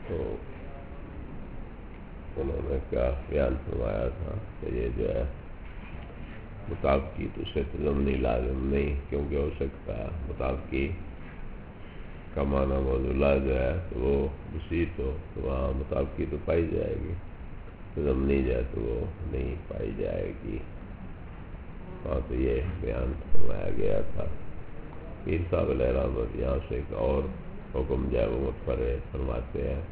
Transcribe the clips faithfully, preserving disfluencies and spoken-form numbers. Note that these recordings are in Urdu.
تو انہوں نے کیا بیان فرمایا تھا کہ یہ جو ہے مطابقی تو سے ضمنی لازم نہیں، کیونکہ ہو سکتا ہے مطابقی کا معنی موضوع جو ہے تو وہ بسیط ہو تو وہاں مطابقی تو پائی جائے گی، ضمنی جو ہے تو وہ نہیں پائی جائے گی۔ ہاں تو یہ بیان فرمایا گیا تھا۔ پیر صاحب علیہ رحمت یہاں سے ایک اور حکم جو ہے وہ متفرد فرماتے ہیں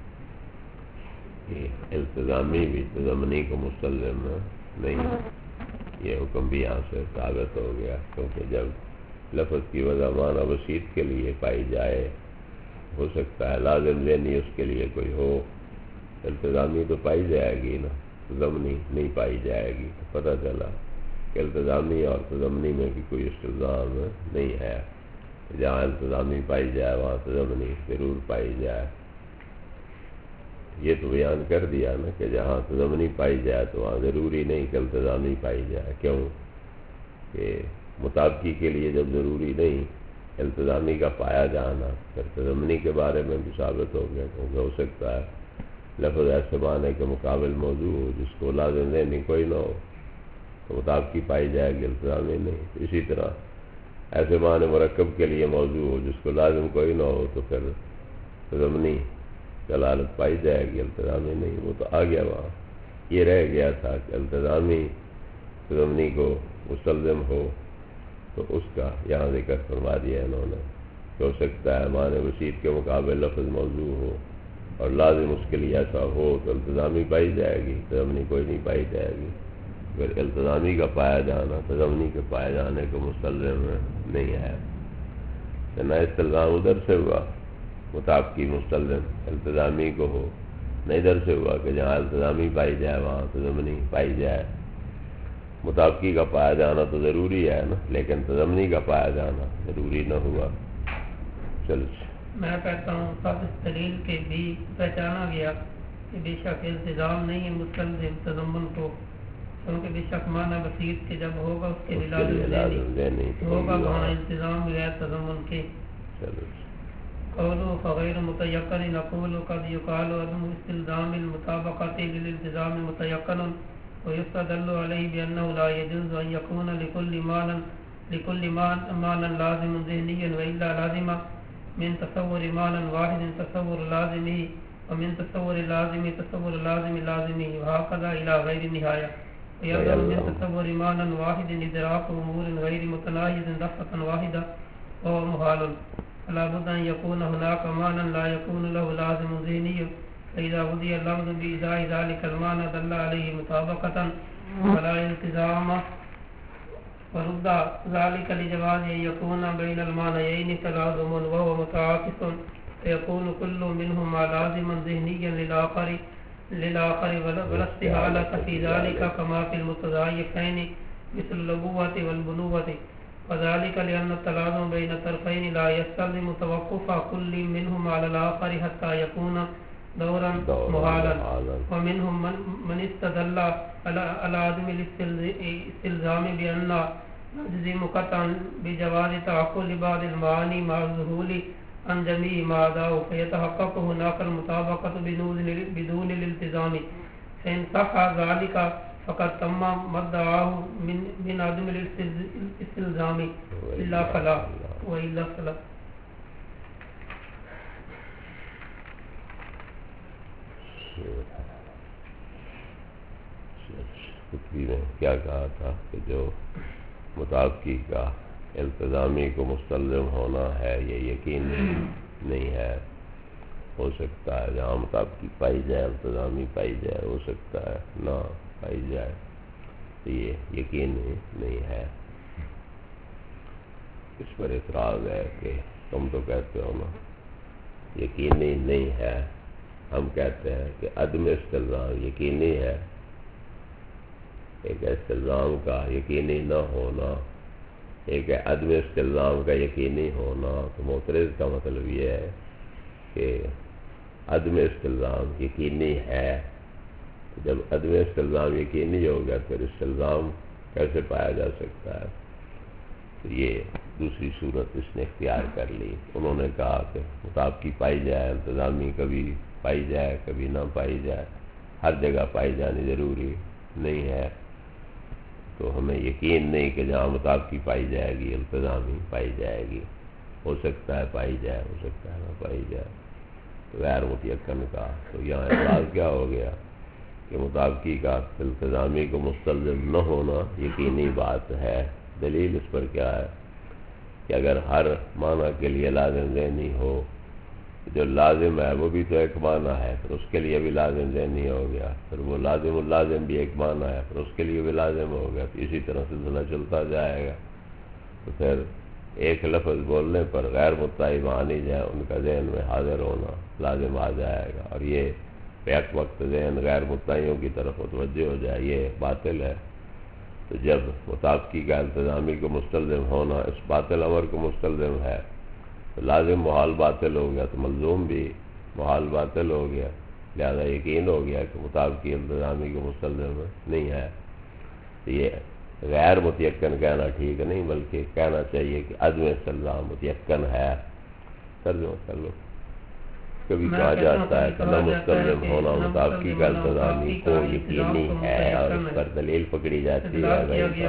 کہ التزامی بھی ضمنی کو مستلزم نہیں، یہ حکم بھی یہاں سے ثابت ہو گیا، کیونکہ جب لفظ کی وضع معنی بسیط کے لیے پائی جائے، ہو سکتا ہے لازم ذہنی اس کے لیے کوئی ہو، التزامی تو پائی جائے گی نا، ضمنی نہیں پائی جائے گی، تو پتہ چلا کہ التزامی اور ضمنی میں بھی کوئی استلزام نہیں ہے، جہاں التزامی پائی جائے وہاں ضمنی ضرور پائی جائے۔ یہ تو بیان کر دیا نا کہ جہاں ضمنی پائی جائے تو وہاں ضروری نہیں کہ التزامی پائی جائے، کیوں کہ مطابقی کے لیے جب ضروری نہیں التزامی کا پایا جانا، پھر ضمنی کے بارے میں بھی ثابت ہو گیا، کیونکہ ہو سکتا ہے لفظ ایسے معنی کے مقابل موضوع ہو جس کو لازم ذہنی کوئی نہ ہو تو مطابقی پائی جائے گی، التزامی نہیں۔ اسی طرح ایسے معنی مرکب کے لیے موضوع ہو جس کو لازم کوئی نہ ہو تو پھر ضمنی دلالت پائی جائے گی، التزامی نہیں۔ وہ تو آ گیا وہاں، یہ رہ گیا تھا کہ التزامی ضمنی کو مستلزم ہو تو اس کا یہاں ذکر فرما دیا انہوں نے کہ ہو سکتا ہے معنی وسیط کے مقابل لفظ موضوع ہو اور لازم اس کے لیے ایسا ہو تو التزامی پائی جائے گی، ضمنی کوئی نہیں پائی جائے گی۔ پھر التزامی کا پایا جانا تو ضمنی کے پائے جانے کو مستلزم نہیں ہے، تو نہ استلزام ادھر سے ہوا مطابقی مستلزم التزامی کو ہو، نہ ادھر سے ہوا کہ جہاں التزامی پائی جائے وہاں تو ضمنی پائی جائے۔ مطابقی کا پایا جانا تو ضروری ہے نا، لیکن ضمنی کا پایا جانا ضروری نہ ہوا۔ چلو میں کہتا ہوں سب اس دلیل کے بھی پہچانا گیا کہ بے شک التزام نہیں ہے مستلزم تضمن کو، کیونکہ بے شک معنی بسیط کے جب ہوگا اس کے لیے لازم ذہنی ہوگا وہاں التزام غیر تضمن کے۔ قولوا فغیر متیقن نقول قد يقال عدم استلزام المطابقة للالتزام متيقن ويستدل عليه بأنه لا يجوز أن يكون لكل معنى لكل معنى لازم ذهنيا وإلا لازم من تصور معنى واحد تصور لازمه ومن تصور لازم تصور لازم لازمه وهكذا إلى غير النهاية، ويلزم من تصور معنى واحد إدراك أمور غير متناهية دفعة واحدة وهو محال، فلا بد أن يكون هناك معنى لا يكون له لازم ذهني، فإذا وضع اللفظ بإزاء ذلك المعنى دل عليه مطابقة ولا التزام، ورد ذلك لجواز أن يكون بين المعنيين تلازم وهو متعاكس، فيكون كل منهما لازما ذهنيا للآخر للآخر ولا استحالة في ذلك كما في المتضايفين مثل الأبوة والبنوة، وذلك لأن التلازم بين الطرفين لا يستلزم توقف كل منهما على الآخر حتى يكون دورا محالا، ومنهم من استدل على عدم الاستلزام بأن نجزم قطعا بجواز تعقل بعض المعاني مع الظهور عن جميع ما عداه، فيتحقق هناك المطابقة بدون الالتزام، فإن صح ذلك فقد تم ما ادعاه من من عدم الاستلزام إلا فلا وإلا فلا۔ خطبی نے کیا کہا تھا کہ جو مطابقی کا التزامی کو مستلزم ہونا ہے یہ یقین نہیں ہے، ہو سکتا ہے جہاں مطابقی پائی جائے التزامی پائی جائے، ہو سکتا ہے نہ پائی جائے، تو یہ یقین نہیں ہے۔ اس پر اعتراض ہے کہ تم تو کہتے ہو نا یقینی نہیں ہے، ہم کہتے ہیں کہ عدم استلزام یقینی ہے، ایک استلزام کا یقینی نہ ہونا، ایک ہے عدم استلزام کا یقینی ہونا۔ تو معترض کا مطلب یہ ہے کہ عدم استلزام یقینی ہے، جب عدم استلزام یقینی ہو گیا پھر استلزام کیسے پایا جا سکتا ہے؟ تو یہ دوسری صورت اس نے اختیار کر لی. انہوں نے کہا کہ مطابقی پائی جائے، انتظامی کبھی پائی جائے کبھی نہ پائی جائے، ہر جگہ پائی جانی ضروری نہیں ہے. تو ہمیں یقین نہیں کہ جہاں مطابقی پائی جائے گی انتظامی پائی جائے گی. ہو سکتا ہے پائی جائے، ہو سکتا ہے نہ پائی جائے. تو غیر متیقن کا تو یہاں اعتراض کیا ہو گیا کہ مطابقی کا التزامی کو مستلزم نہ ہونا یقینی بات ہے. دلیل اس پر کیا ہے کہ اگر ہر معنی کے لیے لازم ذہنی ہو، جو لازم ہے وہ بھی تو ایک معنی ہے، پھر اس کے لیے بھی لازم ذہنی ہو گیا، پھر وہ لازم اللازم بھی ایک معنی ہے، پھر اس کے لیے بھی لازم ہو گیا. تو اسی طرح سلسلہ چلتا جائے گا. تو پھر ایک لفظ بولنے پر غیر متعی معنی جائے ان کا ذہن میں حاضر ہونا لازم آ جائے گا، اور یہ بیک وقت ذہن غیر متعیوں کی طرف متوجہ ہو جائے، یہ باطل ہے. تو جب مطابقی کا التزامی کو مستلزم ہونا اس باطل امر کو مستلزم ہے تو لازم محال باطل ہو گیا، تو ملزوم بھی محال باطل ہو گیا. لہذا یقین ہو گیا کہ مطابقی التزامی کو مستلزم نہیں ہے. تو یہ غیر متیقن کہنا ٹھیک نہیں، بلکہ کہنا چاہیے کہ عدم استلزام متیقن ہے. ترجمہ کر لو. کبھی کہا جاتا ہے کہ نہ مستلزم ہونا مطابقی کا التزامی کو یقینی ہے، اور اس پر دلیل پکڑی جاتی ہے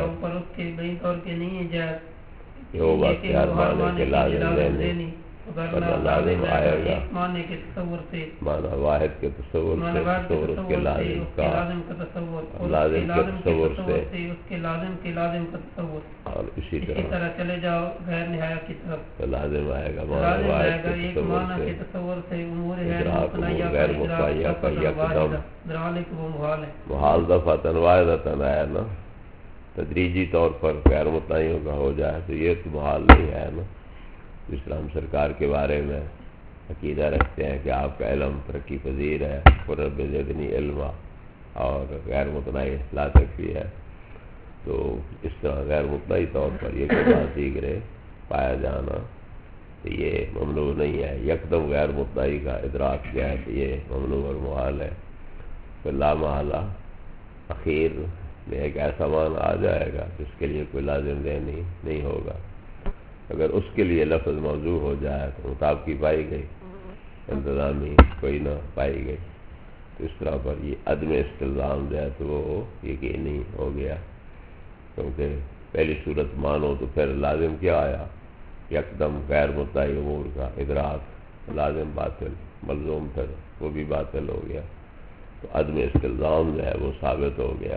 وہ بات ہر معنی کے لازم ذہنی، ورنہ لازم آئے گا معنی واحد کے تصور سے، تصور اس کے لازم کا، لازم کے تصور سے، اور اسی طرح چلے جاؤ غیر نہایت کی طرف تو لازم آئے گا معنی واحد کے تصور سے، ادراک غیر متعیہ کا یکدم محال دفعتاً واحدتاً آیا نا، تدریجی طور پر غیر متعیوں کا ہو جائے تو یہ تو محال نہیں ہے نا. جس طرح ہم سرکار کے بارے میں عقیدہ رکھتے ہیں کہ آپ کا علم ترقی پذیر ہے، رب زدنی علما، اور غیر متناہی لا سکتی ہے، تو اس طرح غیر متناہی طور پر یہ بات دیگرے پایا جانا یہ ممنوع نہیں ہے. یکدم غیر متناہی کا ادراک کیا ہے تو یہ ممنوع اور محال ہے. پھر لا محالہ اخیر میں ایک ایسا معنی آ جائے گا جس کے لیے کوئی لازم ذہنی نہیں ہوگا. اگر اس کے لیے لفظ موضوع ہو جائے تو مطابقی پائی گئی، انتظامی کوئی نہ پائی گئی. تو اس طرح پر یہ عدم استلزام جو ہے تو وہ یقینی ہو گیا، کیونکہ پہلی صورت مانو تو پھر لازم کیا آیا؟ یکدم غیر متعی امور کا ادراک، لازم باطل، ملزوم پھر وہ بھی باطل ہو گیا. تو عدم استلزام جو ہے وہ ثابت ہو گیا.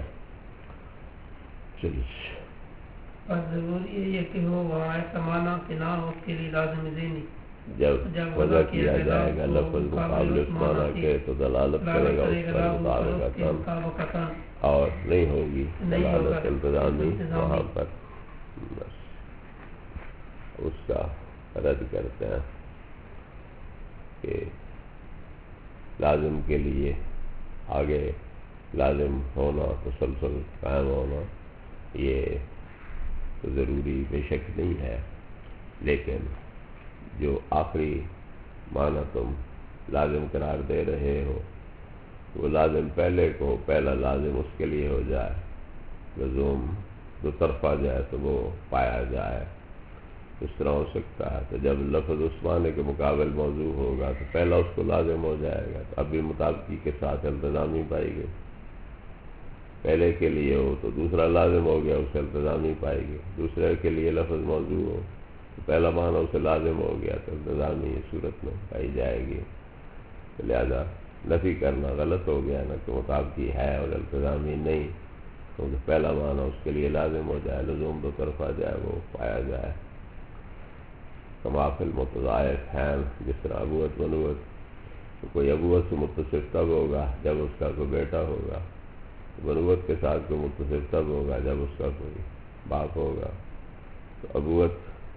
چلیے اور ضروری ہے کہ ہو وہاں ایسا معنی کہ نہ ہو اس کے لیے لازم ذہنی. جب وضع کیا جائے گا لفظ مقابل اس معنی کے تو دلالت کرے گا اس پر مطابقتاً، اور نہیں ہوگی دلالت التزامی وہاں پر. بس اس کا رد کرتے ہیں کہ لازم کے لیے آگے لازم ہونا، تسلسل قائم ہونا یہ تو ضروری بے شک نہیں ہے، لیکن جو آخری معنی تم لازم قرار دے رہے ہو وہ لازم پہلے کو پہلا لازم اس کے لیے ہو جائے، لزوم دو طرفہ جائے تو وہ پایا جائے. اس طرح ہو سکتا ہے. تو جب لفظ اس معنی کے مقابل موضوع ہوگا تو پہلا اس کو لازم ہو جائے گا، تو اب بھی مطابقی کے ساتھ التزامی پائی گئی. پہلے کے لیے ہو تو دوسرا لازم ہو گیا، اسے التزامی پائے گی. دوسرے کے لیے لفظ موضوع ہو تو پہلا معنی اسے لازم ہو گیا تو التزامی صورت میں پائی جائے گی. لہذا نفی کرنا غلط ہو گیا نا کہ مطابقی ہے اور التزامی نہیں، کیونکہ پہلا معنی اس کے لیے لازم ہو جائے، لزوم دو طرفہ جائے وہ پایا جائے. کما فی المتضاعف ہیں، جس طرح ابوت بنوت، تو کوئی ابوت سے متصف تب ہوگا جب اس کا کوئی بیٹا ہوگا، بنوت کے ساتھ کوئی متصف تب ہوگا جب اس کا کوئی باپ ہوگا. تو ابوت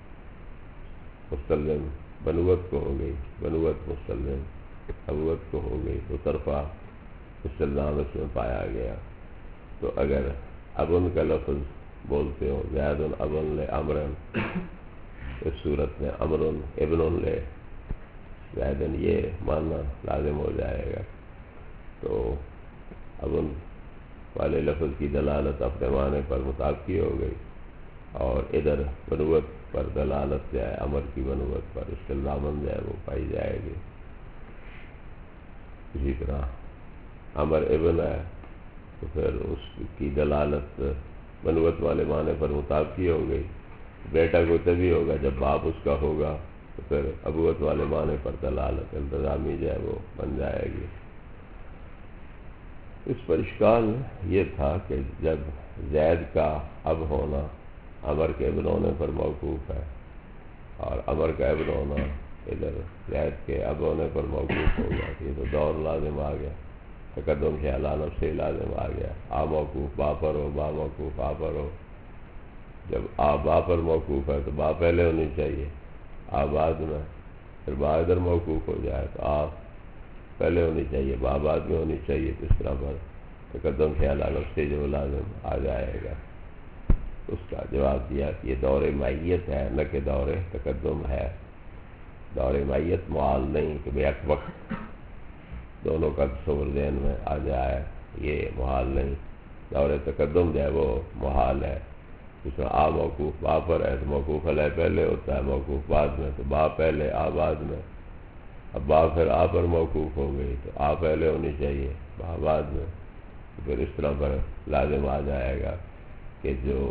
مستلزم بنوت کو ہو گئی، بنوت مستلزم ابوت کو ہو گئی، دو طرفہ استلزام اس میں پایا گیا. تو اگر ابن کا لفظ بولتے ہو زید ابن لے امرن، اس صورت میں امرن ابن لے زیدن یہ ماننا لازم ہو جائے گا. تو ابن والے لفظ کی دلالت اپنے معنی پر مطابقی ہو گئی، اور ادھر بنوت پر دلالت جو ہے امر کی بنوت پر استلزاماً جو ہے وہ پائی جائے گی. اسی طرح امر ابن ہے تو پھر اس کی دلالت بنوت والے معنی پر مطابقی ہو گئی. بیٹا کوئی تبھی ہوگا جب باپ اس کا ہوگا تو پھر ابوت والے معنی پر دلالت التزامی جو ہے وہ بن جائے گی. اس پر اشکال یہ تھا کہ جب زید کا اب ہونا امر کے ابن ہونے پر موقوف ہے اور امر کا ابن ہونا ادھر زید کے اب ہونے پر موقوف ہوگا، یہ تو دور لازم آ گیا، تقدم خیالانہ سے لازم آ گیا. آ موقوف با پر ہو، با موقوف آ پر ہو. جب آ با پر موقوف ہے تو با پہلے ہونی چاہیے، آ بعد میں. پھر با ادھر موقوف ہو جائے تو آ پہلے ہونی چاہیے، با بعد میں ہونی چاہیے. تو اس طرح پر تقدم خیالانہ سے جو لازم آ جائے گا. اس کا جواب دیا کہ یہ دور معیت ہے نہ کہ دور تقدم ہے. دور معیت معال نہیں کہ بے یک وقت دونوں کا تصور ذہن میں آ جائے، یہ محال نہیں. دور تقدم جو ہے وہ محال ہے. اس میں آ موقوف با پر ہے تو موقوف علیہ پہلے ہوتا ہے، موقوف بعد میں، تو با پہلے آ بعد میں. اب با پھر آ پر موقوف ہو گئی تو آ پہلے ہونی چاہیے، با بعد میں. تو پھر اس طرح پر لازم آ جائے گا کہ جو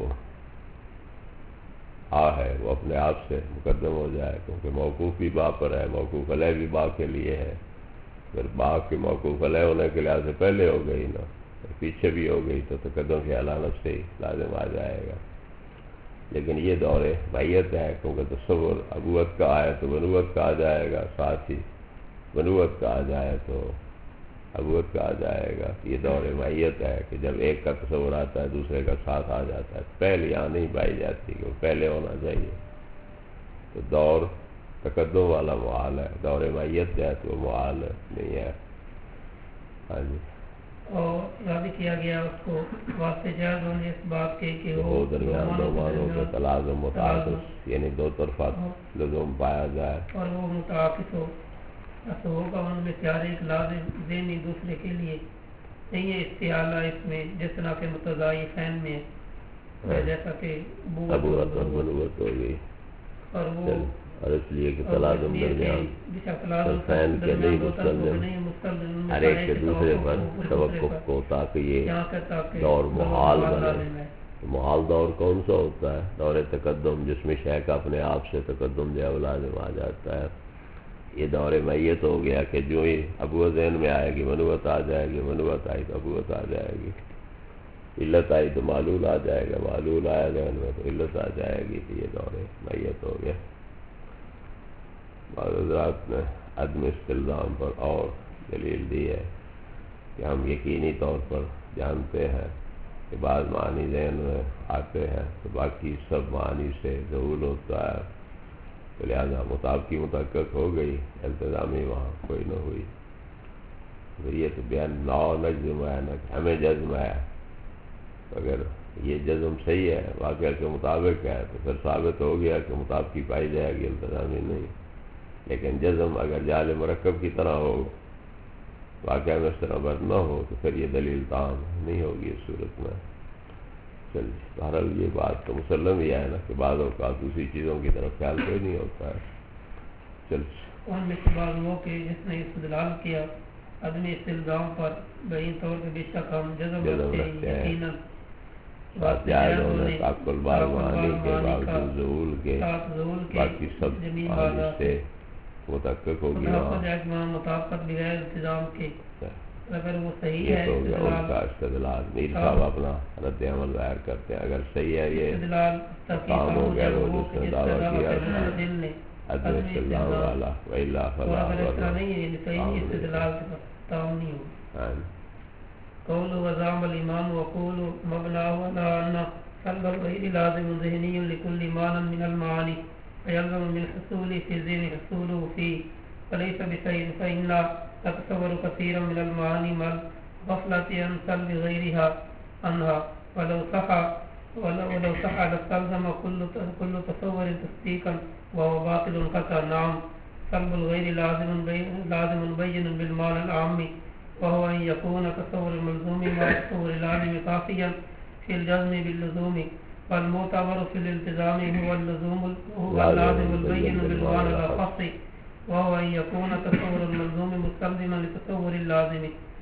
آ ہے وہ اپنے آپ سے مقدم ہو جائے، کیونکہ موقوف بھی با پر ہے، موقوف علیہ بھی با کے لیے ہے. پھر با کے موقوف علیہ ہونے کے لحاظ سے پہلے ہو گئی نا، پیچھے بھی ہو گئی تو تقدم خیالانہ سے ہی لازم آ جائے گا. لیکن یہ دور معیت ہے کیونکہ تصور ابوت کا آئے تو بنوت کا آ جائے گا، ساتھ ہی بنوت کا آ جائے تو ابوت کا آ جائے گا. یہ دور معیت ہے کہ جب ایک کا تصور آتا ہے دوسرے کا ساتھ آ جاتا ہے. پہلے یہاں نہیں پائی جاتی کہ وہ پہلے ہونا چاہیے. تو دور تقدم والا محال ہے، دور معیت جو ہے تو وہ محال نہیں ہے. ہاں جی. اور یاد کیا گیا اس کو واسطے جائز ہونے اس بات کے کہ وہ درمیان دو معنوں کے تلازم متعاقص یعنی دو طرفہ لزوم پایا جائے اور وہ متعاقص ہو. ایسا ہوگا ان میں سے ہر ایک لازم ذہنی دوسرے کے لیے نہیں ہے. استعالہ اس میں جس طرح کے متضاعفین میں ہے، جیسا کہ ابوت اور بنوت ہوگی. اور وہ اور اس لیے کہ تلازم درمیان فین کے نہیں مستلزم ہر ایک کے دوسرے پر توقف کو تاکہ یہ دور محال بنے. محال دور کون سا ہوتا ہے؟ دور تقدم جس میں شے کا اپنے آپ سے تقدم جو ہے لازم آ جاتا ہے. یہ دور میت ہو گیا کہ جو ہی ابوت ذہن میں آئے گی بنوت آ جائے گی، بنوت آئی تو ابوت آ جائے گی، علت آئی تو معلول آ جائے گا، معلول آیا ذہن میں تو علت آ جائے گی. تو یہ دور میت ہو گیا. بعض حضرات نے عدم استلزام پر اور دلیل دی ہے کہ ہم یقینی طور پر جانتے ہیں کہ بعض معنی ذہن میں آتے ہیں تو باقی سب معنی سے ظہور ہوتا ہے. تو لہٰذا مطابقی متحقق ہو گئی، التزامی وہاں کوئی نہ ہوئی. تو یہ تو بیان لا نجزم ہے نہ ہمیں جزم ہے. اگر یہ جزم صحیح ہے، واقعہ کے مطابق ہے، تو پھر ثابت ہو گیا کہ مطابقی پائی جائے گی، التزامی نہیں. لیکن جزم اگر جعل مرکب کی طرح ہو، واقعہ میں اس طرح بر نہ ہو، تو پھر یہ دلیل تام نہیں ہوگی اس صورت میں. چل بہرحال یہ بات تو مسلم ہی ہے نا کہ بعض اوقات دوسری چیزوں کی طرف خیال کوئی نہیں ہوتا ہے. چل ان میں سے بعض وہ کہ جس نے استدلال کیا عدم استلزام پر بین طور پہ بے شک ہم جزم رکھتے ہیں یقیناً بات جائز ہونے تعقل بار معانی کے باوجود ظہور کے باقی سب معانی سے متحقق ہوگی. مطابقت بغیر التزام کے اگر وہ صحیح یہ ہے تو گیا ان کا استدلال. میر صاحب اپنا رد عمل ظاہر کرتے ہیں. اگر صحیح ہے یہ کام ہو گیا وہ جس نے دعویٰ کیا تھا عدم استلزام والا وَإِلَّا فَلَا قول وزام الامام وقول مبناه على ان قلب الغير لازم ذهني لكل معنى من المعاني فيلزم من حصول في الذهن حصوله فيه فليس بشيء فإن تتصور كثيرا من المعاني مع الغفلة عن قلب غيرها عنها ولو صح ولو صح لاستلزم كل كل تصور تصديقا وهو باطل قطعا. نعم قلب الغير لازم لازم بين بالمعنى العام وهو أن يكون تصور الملزوم مع تصور العالم كافيا في الجزم باللزوم فالمعتبر في الالتزام هو اللزوم هو اللازم البين بالمعنى الأخص وهو أن يكون تصور الملزوم مستلزما لتصور اللازم.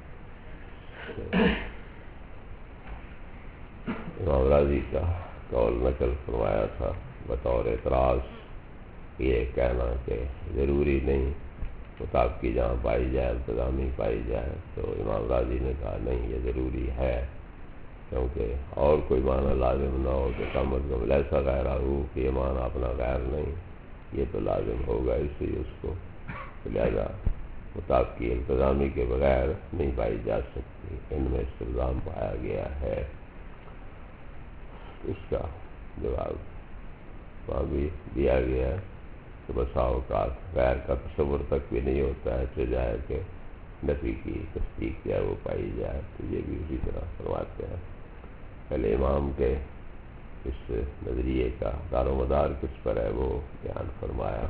امام راضی کا قول نقل فرمایا تھا بطور اعتراض یہ کہنا کہ ضروری نہیں مطابقی جہاں پائی جائے التزامی پائی جائے، تو امام راضی نے کہا نہیں یہ ضروری ہے، کیونکہ اور کوئی معنی لازم نہ ہو کہ کم از کم ایسا غیر ہو کہ یہ معنی اپنا غیر نہیں، یہ تو لازم ہوگا، اس لیے اس کو لہذا مطابقی التزامی کے بغیر نہیں پائی جا سکتی، ان میں استلزام پایا گیا ہے۔ اس کا جواب وہاں بھی دیا گیا ہے کہ بسا اوقات غیر کا تصور تک بھی نہیں ہوتا ہے سجائے کہ نفی کی تصدیق کیا وہ پائی جائے، تو یہ بھی اسی طرح فرماتے ہیں۔ پہلے امام کے اس نظریے کا دار و مدار کس پر ہے وہ بیان فرمایا،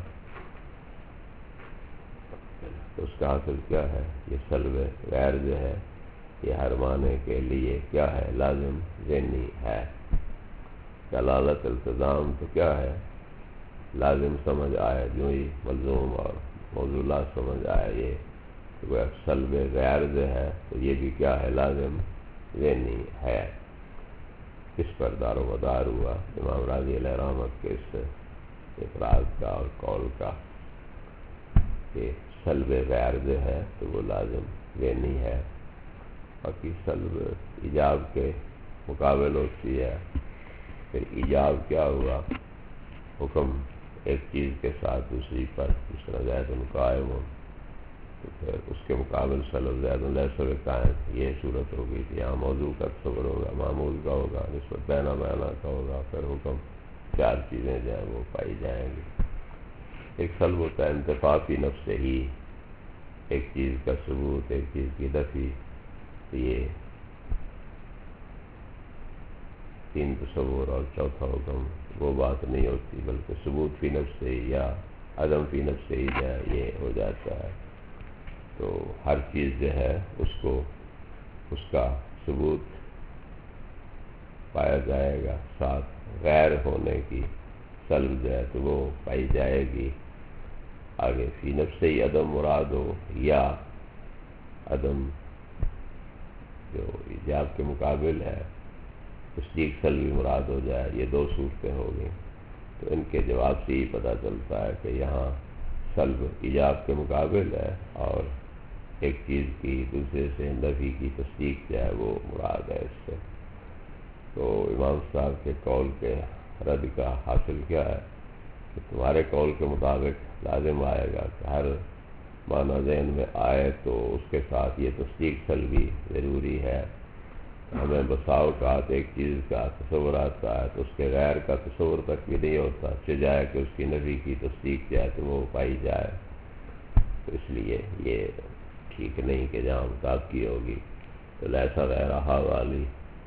تو اس کا حاصل کیا ہے، یہ سلب غیر جو ہے یہ ہر معنی کے لیے کیا ہے، لازم ذہنی ہے۔ دلالت التزام تو کیا ہے، لازم سمجھ آئے، جو ہی ملزوم اور موضوع سمجھ آئے، یہ وہ سلب غیر جو ہے تو یہ بھی کیا ہے، لازم ذہنی ہے۔ اس پر دار و مدار ہوا امام راضی علیہ رحمت کے اس اعتراض کا اور قول کا کہ سلب غیر جو ہے تو وہ لازم ذہنی ہے، باقی سلب ایجاب کے مقابل ہوتی ہے۔ پھر ایجاب کیا ہوا، حکم ایک چیز کے ساتھ دوسری پر، جس طرح زید قائم ہو تو پھر اس کے مقابل سلب زید لیس قائم، یہ صورت ہوگی کہ یہاں موضوع کا تصور ہوگا، معمول کا ہوگا، نسبت بینا بینا کا ہوگا، پھر حکم چار چیزیں جو ہیں وہ پائی جائیں گی۔ ایک سلب ہوتا ہے انتفاع فی نفس ہی، ایک چیز کا ثبوت، ایک چیز کی نفی، یہ تین تصور اور چوتھا حکم وہ بات نہیں ہوتی، بلکہ ثبوت فی نفس سے ہی یا عدم فی نفس سے ہی جو ہے یہ ہو جاتا ہے۔ تو ہر چیز جو ہے اس کو اس کا ثبوت پایا جائے گا، ساتھ غیر ہونے کی سلب جو ہے تو وہ پائی جائے گی۔ آگے فی نفس سے ہی عدم مراد ہو یا عدم جو ایجاب کے مقابل ہے تصدیق سلبی مراد ہو جائے، یہ دو صورتیں ہو گئیں، تو ان کے جواب سے ہی پتہ چلتا ہے کہ یہاں سلب ایجاب کے مقابل ہے اور ایک چیز کی دوسرے سے نفی کی تصدیق جو ہے وہ مراد ہے اس سے۔ تو امام صاحب کے قول کے رد کا حاصل کیا ہے کہ تمہارے قول کے مطابق لازم آئے گا کہ ہر معنی ذہن میں آئے تو اس کے ساتھ یہ تصدیق سلبی ضروری ہے۔ ہمیں بسا اوقات ایک چیز کا تصور آتا ہے تو اس کے غیر کا تصور تک بھی نہیں ہوتا، سجائے کہ اس کی نفی کی تصدیق جائے تو وہ پائی جائے، تو اس لیے یہ ٹھیک نہیں کہ جہاں مطابقی ہوگی تو ایسا غیر رہا والی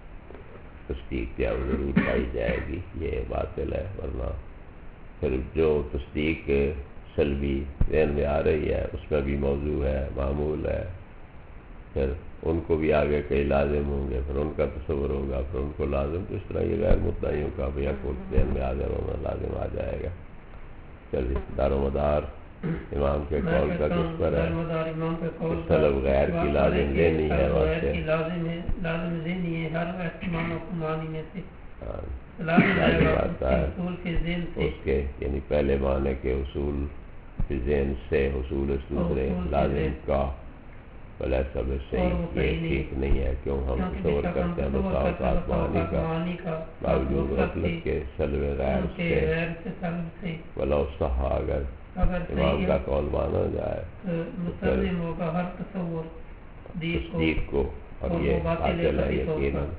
تصدیق کیا ضرور پائی جائے گی، یہ باطل ہے۔ ورنہ پھر جو تصدیق سلبی ذہن میں آ رہی ہے اس میں بھی موضوع ہے، معمول ہے، پھر ان کو بھی آگے کئی لازم ہوں گے، پھر ان کا تصور ہوگا، پھر ان کو لازم، تو اس طرح یہ غیر مدعیوں کا بھی کو ذہن میں آ جائے گا، لازم آ جائے گا۔ چلیے دار و مدار امام کے قول کا کس پر ہے، سلب غیر کی لازم ذہنی ہے، واسطے لازم ذہنی ہے، ہر احتمال و معنی میں سے لازم آتا ہے اس کے، یعنی پہلے معنی کے حصول فی ذہن سے حصول اس دوسرے لازم کا، بل ایسا بھی صحیح یہ ٹھیک نہیں ہے، کیوں ہم تصور کرتے ہیں بسا اوقات معنی کا باوجود غفلت کے سلب غیر سے، ولو صح اگر امام کا قول مانا جائے مستلزم ہوگا ہر تصور تصدیق کو، اور یہ باطل ہے یقیناً،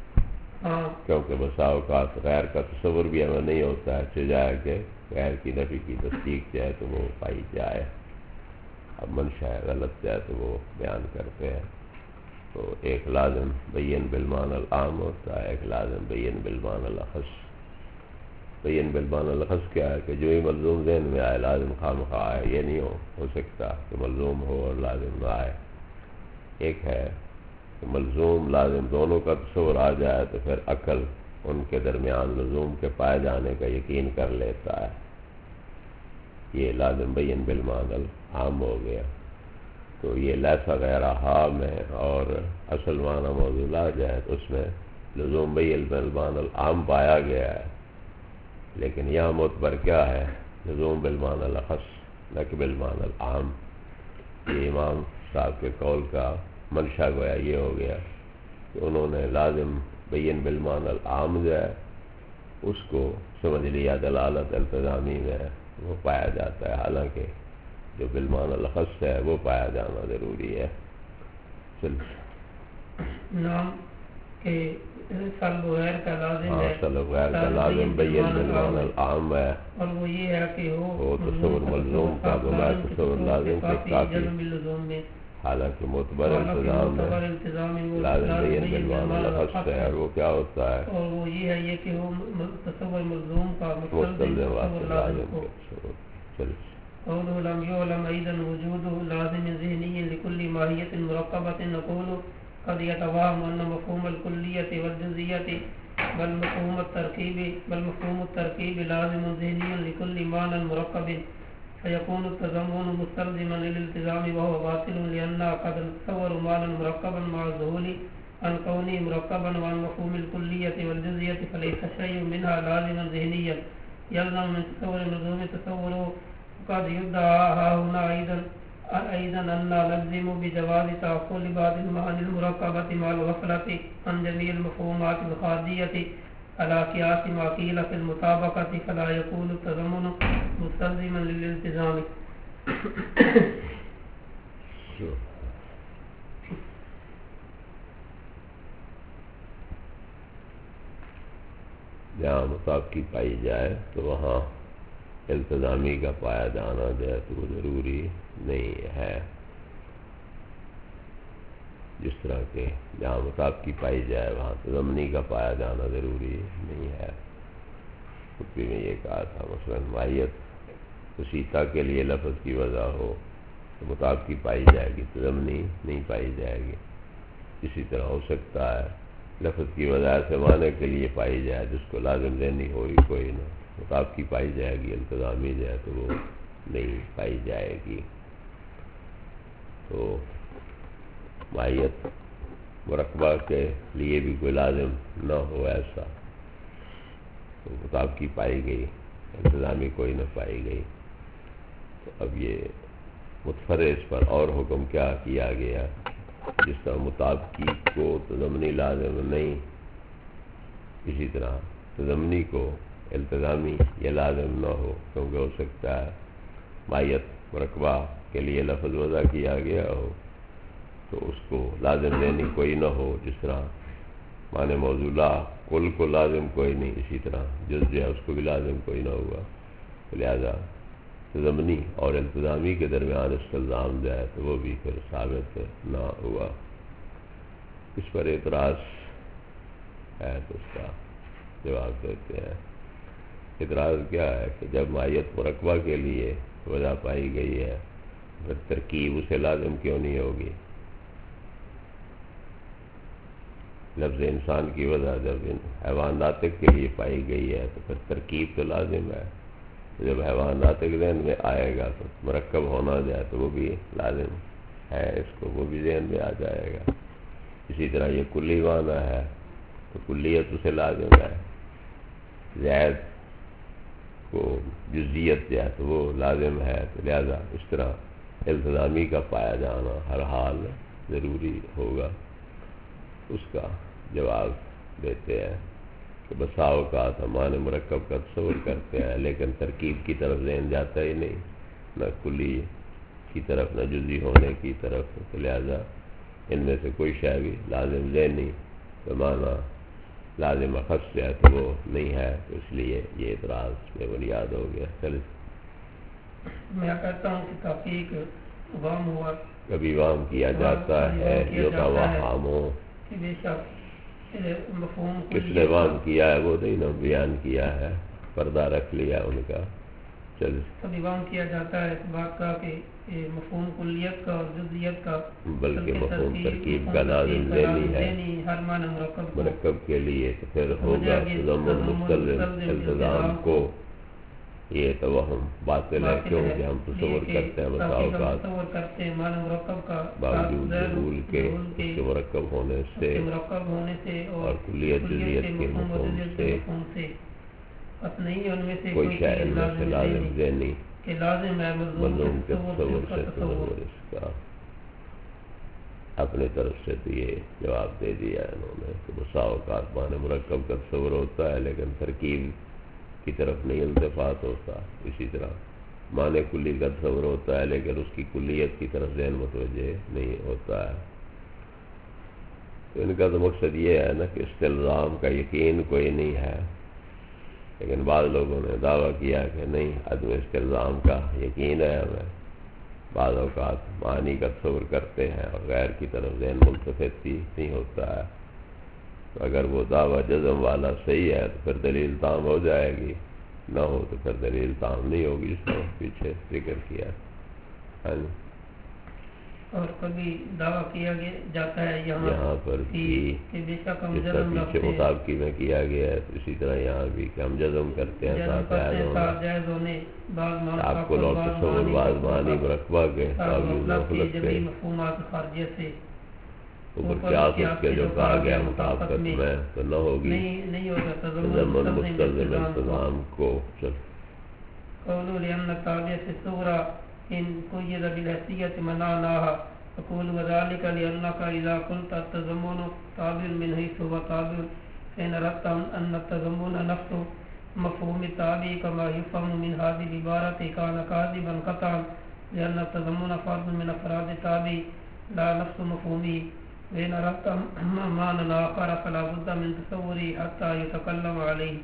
کیونکہ بسا اوقات غیر کا تصور بھی ہمیں نہیں ہوتا ہے، سجائے کہ غیر کی نفی کی تصدیق جائے تو وہ پائی جائے۔ اب منشا غلط جائے تو وہ بیان کرتے ہیں، تو ایک لازم بین بالمعنی العام ہوتا ہے، ایک لازم بین بالمعنی الاخص۔ بین بالمعنی الاخص کیا ہے کہ جو ہی ملزوم ذہن میں آئے لازم خواہ آئے، یہ نہیں ہو ہو سکتا کہ ملزوم ہو اور لازم نہ آئے۔ ایک ہے کہ ملزوم لازم دونوں کا تصور آ جائے تو پھر عقل ان کے درمیان لزوم کے پائے جانے کا یقین کر لیتا ہے، یہ لازم بین بالمعنی العام ہو گیا۔ تو یہ لیسا غیر حام ہے اور اصل معنی موضوع لا جائے تو اس میں لزوم بین بالمعنی العام پایا گیا ہے، لیکن یہاں معتبر کیا ہے؟ لزوم بالمعنی الاخص نہ کہ بالمعنی العام۔ یہ امام صاحب کے قول کا منشا گویا یہ ہو گیا کہ انہوں نے لازم بین بالمعنی العام جو ہے اس کو سمجھ لیا دلالت التزامی میں وہ پایا جاتا ہے، حالانکہ جو بالمعنی الاخص ہے وہ پایا جانا ضروری ہے۔ چل نام کہ سلب غیر کا لازم ہے، سلب غیر کا لازم بین بالمعنی العام ہے، اور وہ یہ ہے کہ وہ تصور ملزوم کا بغیر تصور لازم کے کافی، حالانکہ معتبر التزام ہے لازم بین بالمعنی الاخص ہے، اور وہ کیا ہوتا ہے؟ اور وہ یہ ہے یہ کہ وہ تصور ملزوم کا مستلزم واسطے لازم کے چل قوله لم يعلم أيضا وجود لازم ذهني لكل ماهية مركبة، نقول قد يتوهم أن مفهوم الكلية والجزئية بل مفهوم التركيب بل مفهوم التركيب لازم ذهني لكل معنى مركب، فيكون التضمن مستلزما للالتزام وهو باطل، لأن قد نتصور معنى مركبا مع الظهور عن كونه مركبا وعن مفهوم الكلية والجزئية، فليس شيء منها لازما ذهنيا يلزم من تصور ملزوم تصوره. قد يدعى هنا أيضا أيضا أن نلزم بجواز تعقل بعض المعاني المركبة مع الغفلة عن جميع المفهومات الخارجية على قياس ما قيل في المطابقة، فلا يكون التضمن مستلزما للالتزام. جہاں مطابقی پائی جائے تو وہاں التزامی کا پایا جانا جو ہے تو ضروری نہیں ہے، جس طرح کہ جہاں مطابقی پائی جائے وہاں تضمنی کا پایا جانا ضروری نہیں ہے۔ خطبے میں یہ کہا تھا مثلا ماہیت وسیطہ کے لیے لفظ کی وضع ہو تو مطابقی پائی جائے گی، تضمنی نہیں پائی جائے گی۔ اسی طرح ہو سکتا ہے لفظ کی وضع سے معنی کے لیے پائی جائے جس کو لازم ذہنی ہوئی کوئی نہ، مطابقی پائی جائے گی، التزامی جو ہے تو وہ نہیں پائی جائے گی۔ تو ماہیت مرکبہ کے لیے بھی کوئی لازم نہ ہو ایسا تو مطابقی پائی گئی، التزامی کوئی نہ پائی گئی۔ تو اب یہ متفرع پر اور حکم کیا کیا گیا؟ جس طرح مطابقی کو تضمنی لازم نہیں، اسی طرح تضمنی کو التزامی یہ لازم نہ ہو، کیونکہ ہو سکتا ہے ماہیت مرکبہ کے لیے لفظ وضع کیا گیا ہو تو اس کو لازم دینی کوئی نہ ہو، جس طرح معنی موضوع کل کو لازم کوئی نہیں، اسی طرح جز جو ہے اس کو بھی لازم کوئی نہ ہوا، لہذا تضمنی اور التزامی کے درمیان استلزام جو ہے تو وہ بھی پھر ثابت نہ ہوا۔ اس پر اعتراض ہے تو اس کا جواب دیتے ہیں۔ اعتراض کیا ہے کہ جب ماہیت مرکبہ کے لیے وجہ پائی گئی ہے پھر ترکیب اسے لازم کیوں نہیں ہوگی؟ لفظ انسان کی وجہ جب حیوان ناطق کے لیے پائی گئی ہے تو پھر ترکیب تو لازم ہے، جب حیوان ناطق ذہن میں آئے گا تو مرکب ہونا جائے تو وہ بھی لازم ہے، اس کو وہ بھی ذہن میں آ جائے گا۔ اسی طرح یہ کلی معنی ہے تو کلیت اسے لازم ہے، زید کو جزیت جو ہے تو وہ لازم ہے، تو لہذا اس طرح التزامی کا پایا جانا ہر حال ضروری ہوگا۔ اس کا جواب دیتے ہیں کہ بسا اوقات ہم معنی مرکب کا تصور کرتے ہیں لیکن ترکیب کی طرف ذہن جاتا ہی نہیں، نہ کلی کی طرف نہ جزی ہونے کی طرف، تو لہذا ان میں سے کوئی شے بھی لازم ذہنی بمعنی لازم اخص ہے تو وہ نہیں ہے، تو اس لیے یہ اعتراض میں بنیاد ہو گیا۔ چل میں کہتا ہوں کہ تحقیق وام ہوا، کبھی وام کیا جاتا ہے جو توہم ہو، بے شک مفہوم کس نے وام کیا ہے وہ نہیں نا بیان کیا ہے، پردہ رکھ لیا ان کا، چل کبھی وہم کیا جاتا ہے اس بات کا کہ مفہوم کلیت کا اور جزئیت کا، بلکہ مفہوم ترکیب کا لازم ذہنی ہے ہر معنی مرکب مرکب کے لیے، تو پھر ہوگا تضمن مستلزم التزام کو. یہ توہم باطل ہے، کیونکہ ہم تصور کرتے ہیں مساوقات باوجود ظہور کے اس کے مرکب ہونے سے اور کلیت جزئیت کے مفہوم سے کوئی شے ان میں سے لازم ذہنی ملزوم کے تصور سے تصور اس کا. اپنی طرف سے تو یہ جواب دے دیا انہوں نے کہ مساوقات معنی مرکب کا تصور ہوتا ہے لیکن ترکیب کی طرف نہیں التفات ہوتا. اسی طرح معنی کلی کا تصور ہوتا ہے لیکن اس کی کلیت کی طرف ذہن متوجہ نہیں ہوتا ہے. تو ان کا تو مقصد یہ ہے نا کہ استلزام کا یقین کوئی نہیں ہے، لیکن بعض لوگوں نے دعویٰ کیا کہ نہیں، عدم استلزام کا یقین ہے ہمیں. بعض اوقات معنی کا تصور کرتے ہیں اور غیر کی طرف ذہن ملتفت ہی نہیں ہوتا ہے. تو اگر وہ دعویٰ جزم والا صحیح ہے تو پھر دلیل تام ہو جائے گی، نہ ہو تو پھر دلیل تام نہیں ہوگی. اس کو پیچھے ذکر کیا. ہاں جی. اور کبھی دعویٰ کیا جاتا ہے یہاں پر بھی جس طرح پیچھے مطابقی میں کیا گیا ہے اسی طرح یہاں بھی کہ ہم جزم کرتے ہیں جائز ہونے آپ کو لوگ تصور بعض معنی مرکبہ کے مفہومات خارجیہ سے اوپر قیاس اس کے جو کہا گیا مطابقت میں تو نہ ہوگی. تضمن مستلزم التزام کو چل قولوا لأن التابع في الصغرى إن قيد بالحسية منعناها، فقول وذلك لأنك إذا قلت التضمن تابع من حيث هو تابع فإن أردت أن التضمن نفسه مفهوم التابع كما يفهم من هذه العبارة كان كاذبا قطعا، لأن التضمن فرد من أفراد التابع لا نفس مفهومه. وإن أردت معنى آخر فلا بد من تصوره حتى يتكلم عليه.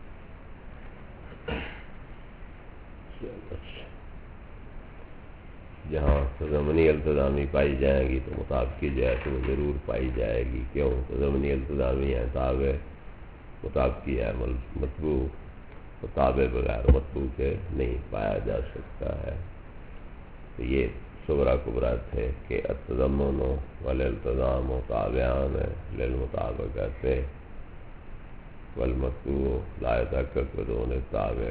جہاں تضمنی التزامی پائی جائے گی تو مطابقی جو ہے تو وہ ضرور پائی جائے گی. کیوں؟ تضمنی التزامی ہے تابع، مطابقی ہے مطبوع. تو تابع بغیر مطبوع کے نہیں پایا جا سکتا ہے. تو یہ صغرا کبرا تھے کہ التضمن والالتزام تابعان للمطابقت والمطبوع لا يتحقق بدون التابع.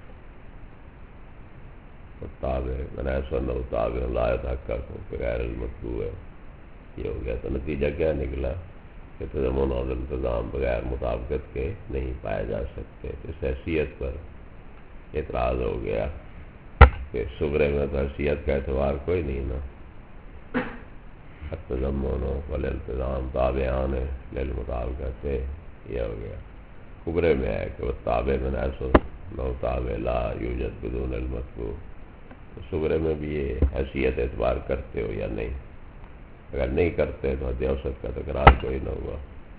تابع من حيث انه تابع لا يتحقق بغیر المطبوع. یہ ہو گیا. تو نتیجہ کیا نکلا کہ تضمن اور التزام بغیر مطابقت کے نہیں پائے جا سکتے. اس حیثیت پر اعتراض ہو گیا کہ صغرے میں تو حیثیت کا اعتبار کوئی نہیں نا. التضمن والالتزام تابعان للمطابقت یہ ہو گیا. کبرے میں ہے کہ وہ تابع من حیث انه تابع لا یوجد بدون المطبوع. صغرے میں بھی یہ حیثیت اعتبار کرتے ہو یا نہیں؟ اگر نہیں کرتے تو حد اوسط کا تکرار کوئی نہ ہوا.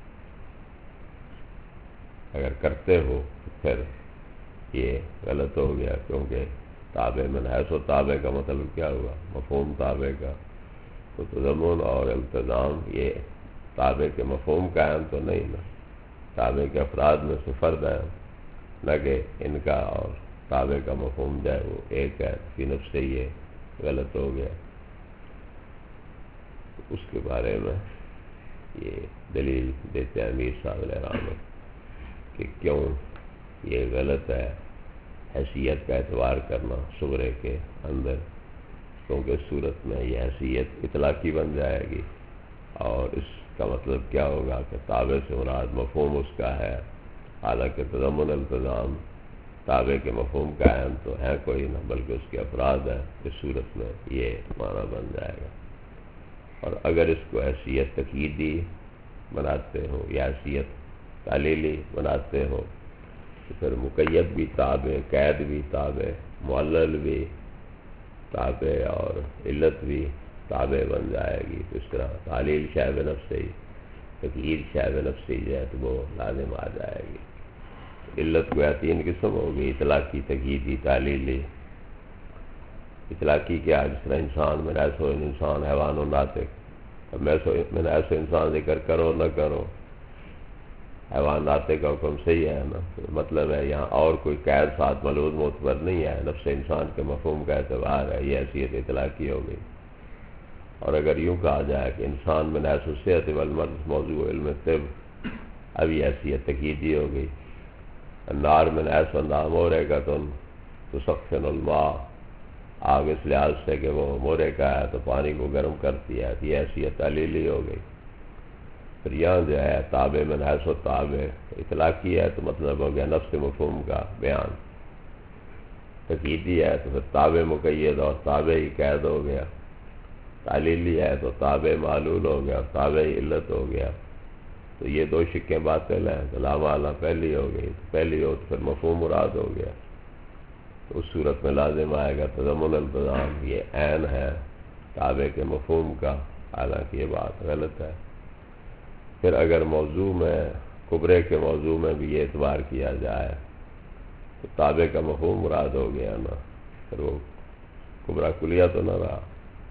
اگر کرتے ہو تو پھر یہ غلط ہو گیا، کیونکہ تابع من حیث و تابع کا مطلب کیا ہوا؟ مفہوم تابع کا. تو تضمن اور التزام یہ تابع کے مفہوم قائم تو نہیں نا. تابع کے افراد میں سے فرد ہے، نہ کہ ان کا اور تابع کا مفہوم جو ہے وہ ایک ہے. فی نفس سے یہ غلط ہو گیا. اس کے بارے میں یہ دلیل دیتے ہیں امیر صاحب الرحمۃ کہ کیوں یہ غلط ہے حیثیت کا اعتبار کرنا صغرے کے اندر، کیونکہ اس صورت میں یہ حیثیت اطلاقی بن جائے گی. اور اس کا مطلب کیا ہوگا کہ تابع سے مراد مفہوم اس کا ہے، حالانکہ تضمن التزام تابع کے مفہوم قائم تو ہے کوئی نہ، بلکہ اس کے افراد ہیں. اس صورت میں یہ معنی بن جائے گا. اور اگر اس کو حیثیت تقییدی بناتے ہو یا حیثیت تعلیلی بناتے ہو تو پھر مقید بھی تابع، قید بھی تابع، معلل بھی تابع اور علت بھی تابع بن جائے گی. تو اس طرح تعلیل شیب نفس ہی، تقیید شیب نفس ہی جو ہے تو وہ لازم آ جائے گی. علت گویا تین قسم ہوگی: اطلاقی، تقییدی، تعلیلی. اطلاقی کیا؟ جس طرح انسان میں ایسو انسان حیوان و ناطق. اب میں ایسو انسان ذکر کرو نہ کرو، حیوانات کا حکم صحیح ہے نا، مطلب ہے یہاں اور کوئی قید ساتھ ملوز معتبر نہیں ہے، نفس انسان کے مفہوم کا اعتبار ہے، یہ حیثیت اطلاقی ہو گئی۔ اور اگر یوں کہا جائے کہ انسان من حیث الصحت والمرض موضوع علم طب، اب یہ حیثیت تقییدی ہو گئی۔ النار من حیث انہا محرقۃ تسخن الماء، آگ اس لحاظ سے کہ وہ محرقہ ہے تو پانی کو گرم کرتی ہے، یہ حیثیت تعلیلی ہو گئی۔ پھر یہاں جو ہے تابع من حیث التابع اطلاقی ہے تو مطلب ہو گیا نفس مفہوم کا بیان، تقییدی ہے تو پھر تابع مقید اور تابع ہی قید ہو گیا، تعلیلی ہے تو تابع معلول ہو گیا اور تابع علت ہو گیا۔ تو یہ دو شقیں باطل ہیں، تو لا والا پہلی ہو گئی، تو پہلی ہو تو پھر مفہوم مراد ہو گیا، تو اس صورت میں لازم آئے گا تضمن التزام، یہ عین ہے تابع کے مفہوم کا، حالانکہ یہ بات غلط ہے۔ پھر اگر موضوع میں کبرے کے موضوع میں بھی یہ اعتبار کیا جائے تو تابع کا مفہوم مراد ہو گیا نا، پھر وہ کبرا کلیہ تو نہ رہا،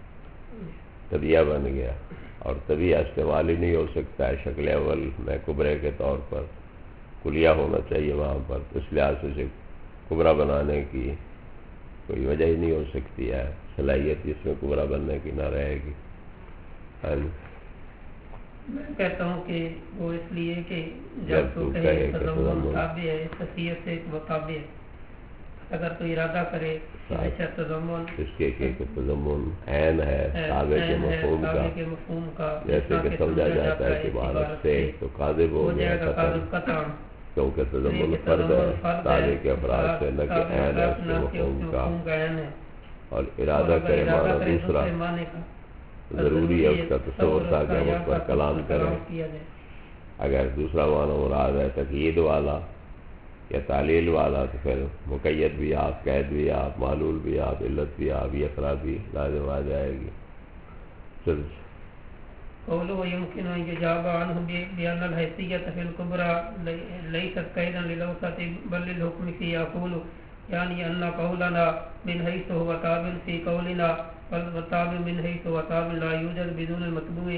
طبیعہ بن گیا، اور طبیعہ استعمال ہی نہیں ہو سکتا ہے شکل اول میں کبرے کے طور پر، کلیہ ہونا چاہیے وہاں پر، اس لحاظ سے اسے کبرا بنانے کی کوئی وجہ ہی نہیں ہو سکتی ہے، صلاحیت اس میں کبرا بننے کی نہ رہے گی۔ ہاں جی، میں کہتا ہوں کہ وہ اس لیے کہ جب جب تو تو کہے کہے کہ تضمن تضمن تابع ہے، خصیت سے متابع ہے، اگر تو ارادہ کرے کہ اچھا تضمن اس کے کہ تضمن عین ہے تابع کے مفہوم کا، تابع کے مفہوم کا، جیسے کہ سمجھا جاتا ہے کہ عبارت سے تو قاذف ہو ہو گیا جائے گا قطعاً، قاذف قطعاً، کیونکہ تضمن کہ فرد ہے فرد تابع کے افراد سے، نہ کہ تابع عین ہے اس کے نہ کہ اس مفہوم کا، مفہوم کا عین ہے، اور اور ارادہ اگر کرے ارادہ معنی کرے دوسرا، دوسرے معنی کا ضروری ہے اس کا تصور تھا کہ ہم اس پر کلام کریں۔ کیا جائے۔ اگر دوسرا معنی مراد ہے تقیید والا یا تعلیل والا تو پھر مقید بھی آپ، قید بھی آپ، معلول بھی آپ، علت بھی آپ، یہ افراد بھی لازم آ جائے گی۔ پھر قوله يمكن أن يجاب عنه بأن الحيثية في الكبرى ليست قيدا للأوسط بل للحكم فيه، يقول يعني أن قولنا من حيث هو تابع في قولنا والتابع من حيث هو تابع لا يوجد بدون المتبوع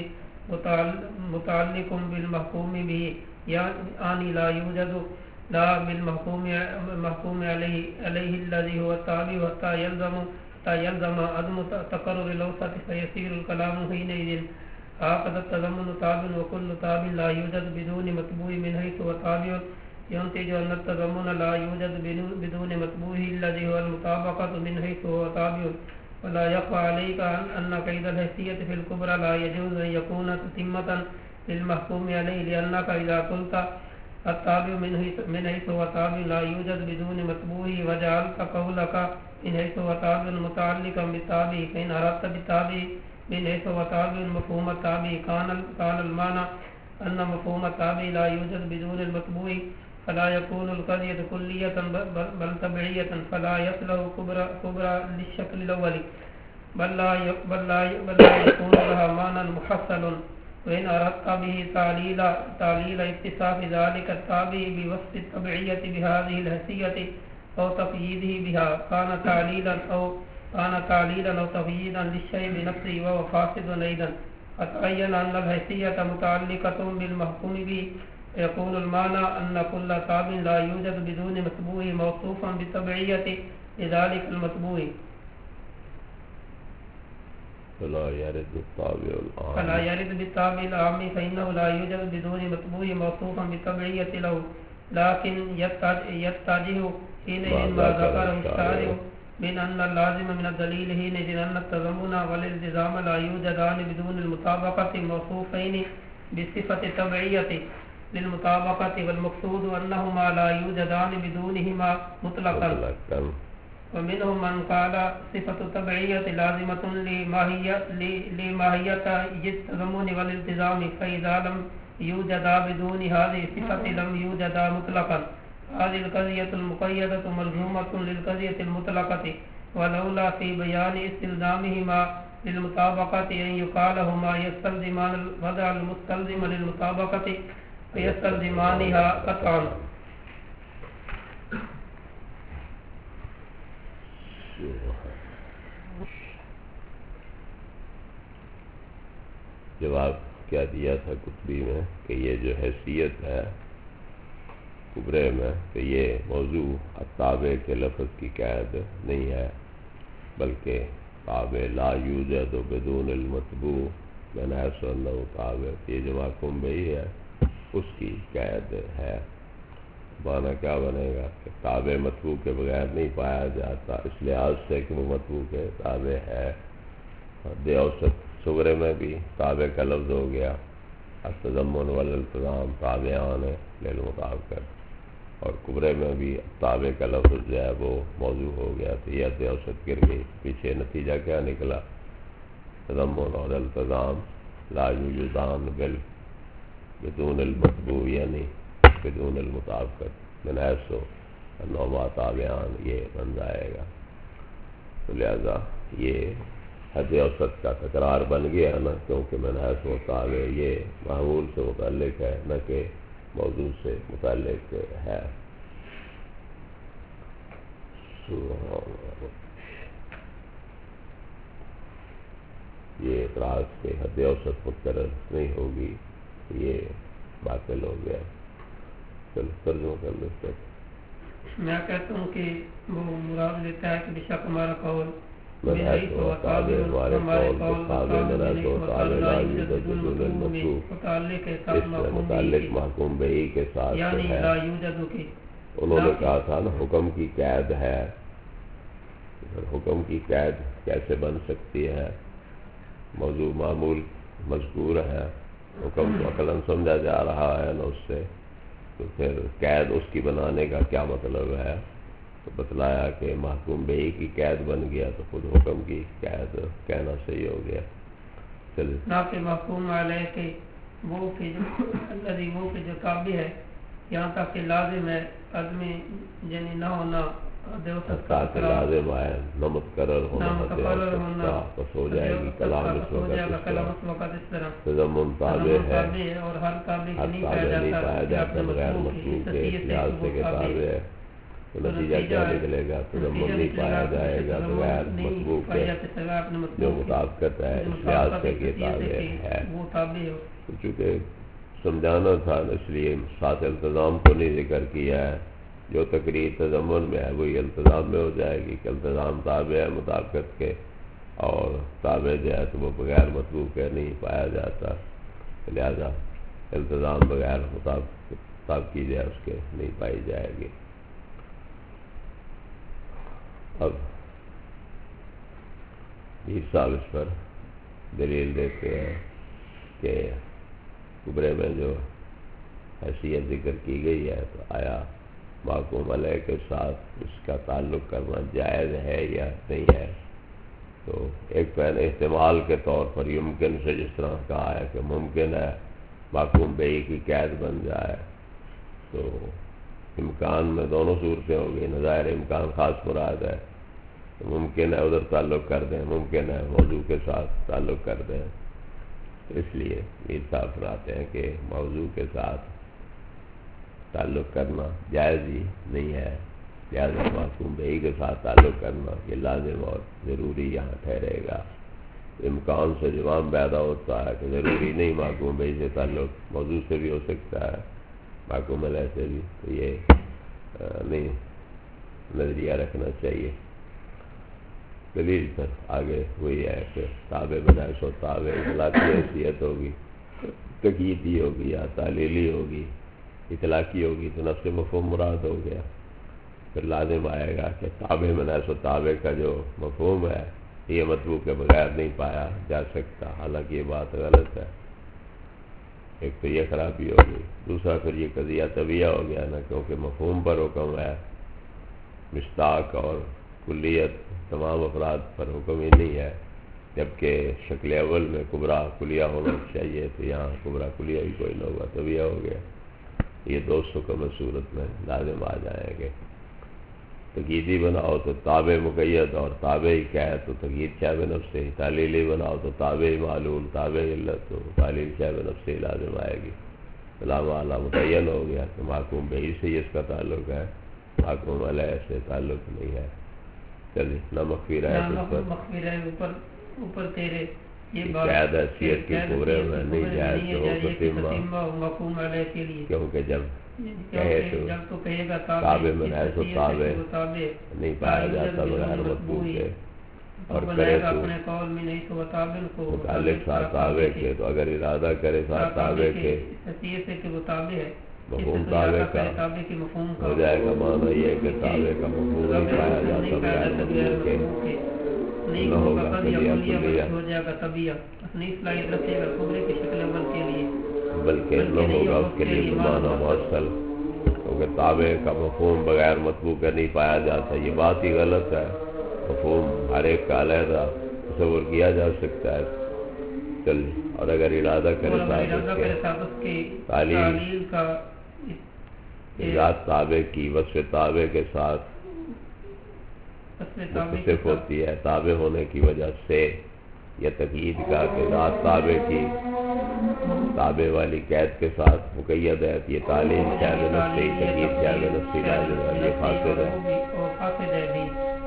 متعلق بالمحكوم به، يعني لا يوجد لا بالمحكوم محكوم عليه عليه الذي هو التابع حتى يلزم حتى يلزم عدم تقرر الأوسط فيصير الكلام حينئذ هكذا التضمن تابع، وكل تابع لا يوجد بدون متبوع من حيث هو تابع ينتج أن التضمن لا يوجد بدون متبوعه الذي هو المطابقة من حيث هو تابع، ولا يخفى عليك أن قيد الحيثية في الكبرى لا يجوز أن يكون تتمة للمحكوم عليه، لأنك إذا قلت التابع من حيث هو تابع لا يوجد بدون متبوعه وجعلت قولك من حيث هو تابع متعلقا بالتابع، فإن أردت بالتابع من حيث هو تابع مفهوم التابع كان كان المعنى أن مفهوم التابع لا يوجد بدون المتبوع، فلا يكون القضية كلية بل تبعية، فلا يصله كبرى كبرى للشكل الأول، بل لا بل لا بل لا يكون لها معنى محصل، وإن أردت به تعليل تعليل اتصاف ذلك التابع بوصف التبعية بهذه الحيثية أو تقييده بها كان تعليلا أو كان تعليلا أو تقييدا للشيء بنفسه وهو فاسد أيضا، فتعين أن الحيثية متعلقة بالمحكوم به، يكون المعنى أن كل تابع لا يوجد بدون متبوع موصوفا بالتبعية لذلك المتبوع، فلا يرد بالتابع العام فلا يرد بالتابع العام فإنه لا يوجد بدون متبوع موصوفا بالتبعية له، لكن يتجه حينئذ ما ذكره الشارع من أن اللازم من الدليل حينئذ أن التضمن والالتزام لا يوجدان بدون المطابقة موصوفين بصفة التبعية للمطابقة، والمقصود أنهما لا يوجدان بدونهما مطلقا، ومنهم من قال صفة التبعية لازمة لماهية التضمن والالتزام، فإذا لم يوجدا بدون هذه الصفة لم يوجدا مطلقا، هذه القضية المقيدة ملزومة للقضية المطلقة، ولولا في بيان استلزامهما للمطابقة أن يقال هما يستلزمان الوضع المستلزم للمطابقة فيستلزمانها قطعا۔ جواب کیا دیا تھا کتبی میں کہ یہ جو حیثیت ہے کبرے میں کہ یہ موضوع التابع کے لفظ کی قید نہیں ہے، بلکہ تابع لا یوجد بدون المطبوع من حیث انہ تابع، یہ جو محکوم بہی ہے اس کی قید ہے۔ معنی کیا بنے گا کہ تابع مطبوع کے بغیر نہیں پایا جاتا، اس لحاظ سے کہ وہ مطبوع کے تابع ہے۔ حد اوسط صغرے میں بھی تابع کا لفظ ہو گیا، التضمن والالتزام تابعان للمطابقت، اور کبرے میں بھی تابع کا لفظ جو ہے وہ موضوع ہو گیا، تو یہ حد اوسط گر گئی۔ پیچھے نتیجہ کیا نکلا؟ تضمن اور التزام لا یوجدان بال بدون المطبوع، یعنی بدون المطابقت من حیث انہما تابعان، یہ بن جائے گا۔ تو لہذا یہ حد اوسط کا تکرار بن گیا نا، کیونکہ من حیث و تابع یہ معمول سے متعلق ہے نہ کہ موضوع سے متعلق ہے۔ یہ اعتراض کے حد اوسط متکرر نہیں ہوگی، یہ باطل ہو گیا۔ چلو ترجمہ کر لیتے ہیں۔ میں کہتا ہوں کہ وہ مراد لیتا ہے کہ بے شک ہمارا قول من حیث و تابع، ہمارے قول کے تابع من حیث و تابع لا یوجد بدون المطبوع، اس سے متعلق محکوم بہی کے ساتھ یعنی ہے۔ لا یوجد کی انہوں نے کہا تھا نا حکم کی قید ہے، حکم کی قید کیسے بن سکتی ہے؟ موضوع معمول مذکور ہے، حکم تو عقلاً سمجھا جا رہا ہے نا اس سے، تو پھر قید اس کی بنانے کا کیا مطلب ہے؟ تو بتلایا کہ محکوم بہی کی قید بن گیا تو خود حکم کی قید کہنا صحیح ہو گیا۔ چلیے نہ کہ محکوم علیہ کے وہ کہ جو الذی وہ کہ جو تابع ہے، یہاں تک کہ لازم ہے عدمی یعنی نہ ہونا حد اوسط کا تاکہ لازم آئے نہ متقرر ہونا نہ حد متقرر اوسط ہونا، کا، بس ہو جائے گی کلام اس ہو جائے گا وقت کلام اس وقت اس طرح تضمن تابع ہے، تابع ہے، اور ہر تابع ہر نہیں تابع پایا نہیں جاتا پایا جاتا بغیر مطلوب کے، اس لحاظ سے کہ تابع ہے، تو نتیجہ کیا نکلے گا؟ تضمن نہیں پایا جائے گا بغیر مطلوب کے، جو مطابقت ہے اس لحاظ سے کہ تابع ہے۔ وہ تابع ہے۔ چونکہ سمجھانا تھا اس لیے ساتھ التزام کو نہیں ذکر کیا ہے، جو تقریر تضمن میں ہے وہی التزام میں ہو جائے گی کہ التزام تابع ہے مطابقت کے، اور تابع جو ہے تو وہ بغیر مطلوب کے نہیں پایا جاتا، لہذا التزام بغیر مطابق کی جائے اس کے نہیں پائی جائے گی۔ اب میر صاحب اس پر دلیل دیتے ہیں کہ کبرے میں جو حیثیت ذکر کی گئی ہے تو آیا محکوم علیہ کے ساتھ اس کا تعلق کرنا جائز ہے یا نہیں ہے؟ تو ایک پہلے احتمال کے طور پر یمکن سے جس طرح کہا ہے کہ ممکن ہے محکوم بہی کی قید بن جائے، تو امکان میں دونوں صورتیں ہو گئی، نظائر امکان خاص مراد ہے، تو ممکن ہے ادھر تعلق کر دیں، ممکن ہے موضوع کے ساتھ تعلق کر دیں، اس لیے میر صاحب فرماتے ہیں کہ موضوع کے ساتھ تعلق کرنا جائز ہی نہیں ہے، لہٰذا محکوم بہی کے ساتھ تعلق کرنا یہ لازم اور ضروری یہاں ٹھہرے گا۔ امکان سے جواب پیدا ہوتا ہے کہ ضروری نہیں محکوم بہی سے تعلق، موضوع سے بھی ہو سکتا ہے، محکوم علیہ سے بھی، تو یہ نہیں نظریہ رکھنا چاہیے۔ دلیل پر آگے وہی ہے کہ تابع بنائے سو تابع اطلاقی حیثیت ہوگی، تقییدی ہوگی یا تعلیلی ہوگی، اطلاقی ہوگی تو نفس مفہوم مراد ہو گیا، پھر لازم آئے گا کہ تابع بنائے سو تابع کا جو مفہوم ہے یہ مطلوب کے بغیر نہیں پایا جا سکتا، حالانکہ یہ بات غلط ہے۔ ایک تو یہ خرابی ہوگی، دوسرا پھر یہ قضیہ طبیعہ ہو گیا نا، کیونکہ مفہوم پر حکم ہے، مشتاق اور کلیت تمام افراد پر حکم ہی نہیں ہے، جبکہ شکل اول میں کبرا کلیہ ہونا چاہیے، تو یہاں کبرا کلیہ ہی کوئی نہ ہوگا، طبیعہ ہو گیا۔ یہ دو حکم صورت میں لازم آ جائیں گے۔ تقییدی بناؤ تو تابع مقید اور تابع ہی قید، تو تقیید کیا بنفس سے ہی، تعلیلی بناؤ تو تابع معلول تابع علت، تو تعلیل کیا بنفس سے ہی لازم آئے گی۔ علامہ اعلیٰ متعین ہو گیا کہ محکوم بہی سے ہی اس کا تعلق ہے، محکوم علیہ سے تعلق نہیں ہے۔ چلیے نہ مخفی رہے اوپر اوپر تیرے یہ قید حیثیت کی کبرے میں نہیں جائز تو محکوم علیہ کے لیے، کیونکہ جب کہے تو جب تو کہے گا تابع من حیث تابع نہیں پایا جاتا بغیر مطبوع کے، اور کرے تو متعلق ساتھ تابع کے، تو اگر ارادہ کرے ساتھ تابع کے مفہوم تابع کا ہو جائے گا، معنی یہ ہے کہ تابع کا مفہوم نہیں پایا جاتا بغیر مطبوع کے، نہ ہوگا کلیہ کلیہ، بلکہ نہ ہوگا اس کے لیے معنی موصل، کیونکہ تابع کا مفہوم بغیر مطبوع کا نہیں پایا جاتا۔ یہ بات ہی غلط ہے، مفہوم ہر ایک کا علیحدہ تصور کیا جا سکتا ہے۔ چل، اور اگر ارادہ کرے صاحب اس کے تعلیم ذات تابع کی وصف تابع کے ساتھ متصف ہوتی ہے تابع ہونے کی وجہ سے، یا تقیید کا کہ ذات تابع کی تابع والی قید کے ساتھ مقید ہے، یہ تعلیم قید نفسی، تقیید قید نفسی لازم ہے، یہ فاسد ہے،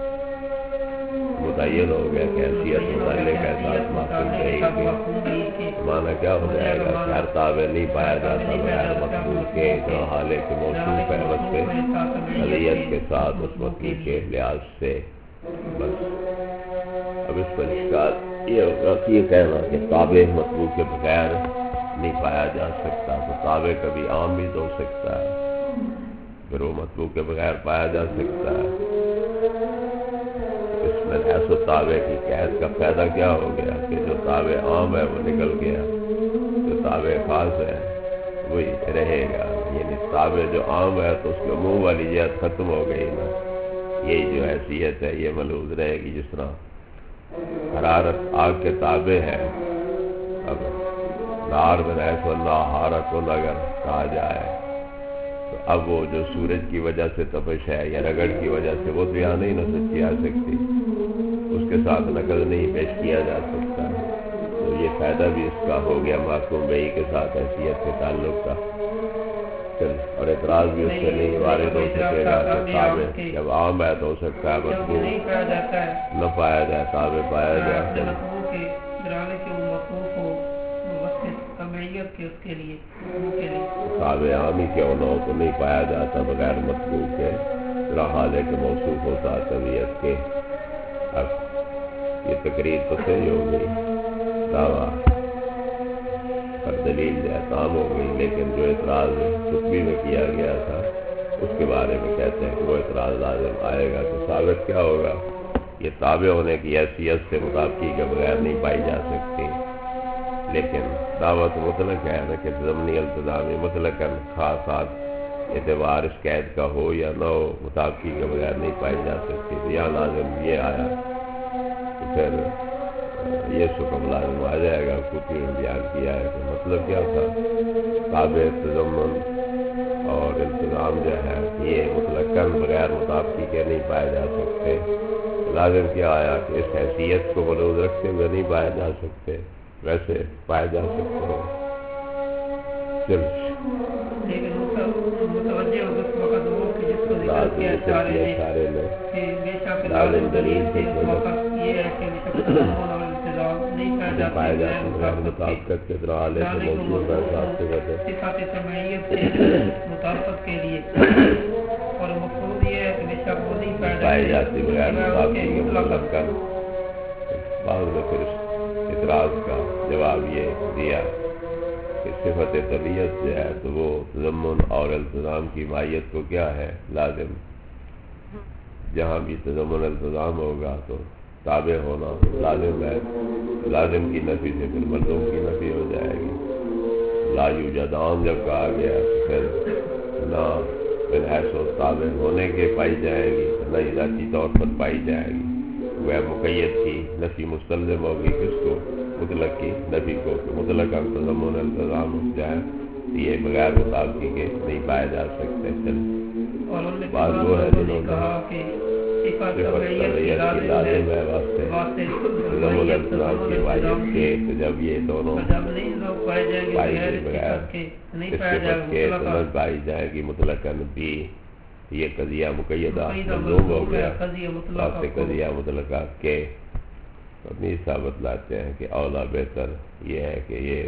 متعین ہو گیا کہ حیثیت متعلق ہے ساتھ معصوم رہے، معنی کیا ہو جائے گا کہ ہر تابع نہیں پایا جاتا بغیر مطبوع کے، جو حالے کے موصوف ہے وصف علیت کے ساتھ اس مطبوع کے لحاظ سے۔ بس اب اس پر اشکال یہ ہوگا کہ یہ کہنا کہ تابع مطبوع کے بغیر نہیں پایا جا سکتا، تو تابع کبھی عام بھی ہو سکتا ہے، پھر وہ مطبوع کے بغیر پایا جا سکتا ہے۔ اس میں حیث و تابع کی قید کا فائدہ کیا ہو گیا کہ جو تابع عام ہے وہ نکل گیا، جو تابع خاص ہے وہی رہے گا، یعنی تابع جو عام ہے تو اس کے عموم والی جہت ختم ہو گئی نا، یہی جو حیثیت ہے یہ ملحوظ رہے گی۔ جس طرح حرارت آگ کے تابع ہے، اب نار من حیث اللہ حارتن اگر کہا جائے تو اب وہ جو سورج کی وجہ سے تپش ہے یا رگڑ کی وجہ سے، وہ تو یہاں نہیں نسبت کی آ سکتی، اس کے ساتھ نقل نہیں پیش کیا جا سکتا، تو یہ فائدہ بھی اس کا ہو گیا محکوم بہی کے ساتھ حیثیت کے تعلق کا۔ چل، اور اعتراض بھی اس سے نہیں وارد ہو سکے گا کہ تابع جب عام ہے تو ہو سکتا ہے مطبوع نہ پایا جائے، تابع پایا جائے۔ تابع عام ہی کیوں نہ ہو تو نہیں پایا جاتا بغیر مطبوع کے، پھر حالے کے موصوف ہوتا طبیعت کے۔ اب یہ تقریر تو صحیح ہو گئی، دعویٰ پر دلیل جو ہے تام ہو گئی، لیکن جو اعتراض خطبی میں کیا گیا تھا اس کے بارے میں کہتے ہیں کہ وہ اعتراض لازم آئے گا کہ ثابت کیا ہوگا، یہ تابع ہونے کی حیثیت سے مطابقی کے بغیر نہیں پائی جا سکتی، لیکن دعوت مطلق ہے نا کہ ضمنی التزامی مطلق خاصات اعتبار اس قید کا ہو یا نہ ہو مطابقی کے بغیر نہیں پائی جا سکتی، تو یہاں لازم یہ آیا تو پھر یہ حکم لازم آ جائے گا۔ کچھ بیان کیا ہے کہ مطلب کیا تھا، تابع تضمن اور التزام جو ہے یہ مطلقاً بغیر مطابقی کے نہیں پائے جا سکتے، لازم کیا آیا کہ اس حیثیت کو ملحوظ رکھتے ہوئے نہیں پائے جا سکتے، ویسے پائے جا سکتے ہو۔ چل اشارے میں لازم دلیل سے پائے جاتے ہیں مطابقت کے درالے سے موجود ہے صاحب سے پائے جاتی بغیر مطابقی کے مطلب کر۔ بعض میں پھر اعتراض کا جواب یہ دیا کہ صفت طبیعت جو ہے تو وہ تضمن اور التزام کی ماہیت کو کیا ہے لازم، جہاں بھی تضمن التزام ہوگا تو تابع ہونا لازم ہے، لازم کی نفی سے پھر ملزوم کی نفی ہو جائے گی۔ لا یوجد عام جب کہا گیا تو پھر نہ من حیث تابع ہونے کے پائی جائے گی نہ ذاتی طور پر پائی جائے گی، وہ مقید کی نفی مستلزم ہوگی کس کو، مطلق کی نفی کو، کہ مطلق تضمن التزام ہو جائے یہ بغیر مطابقی کے نہیں پائے جا سکتے۔ چل بعض وہ ہے جنہوں نے صفت طبیعت کی لازم ہے واسطے تضمن التزام کی ماہیت کے، تو جب یہ دونوں پائی گئی بغیر اس صفت کے تو نہ پائی جائے گی مطلقاً بھی، یہ قضیہ مقیدہ ملزوم ہو گیا واسطے قضیہ مطلقہ کے۔ اپنی ثابت لاتے ہیں کہ اولا بہتر یہ ہے کہ یہ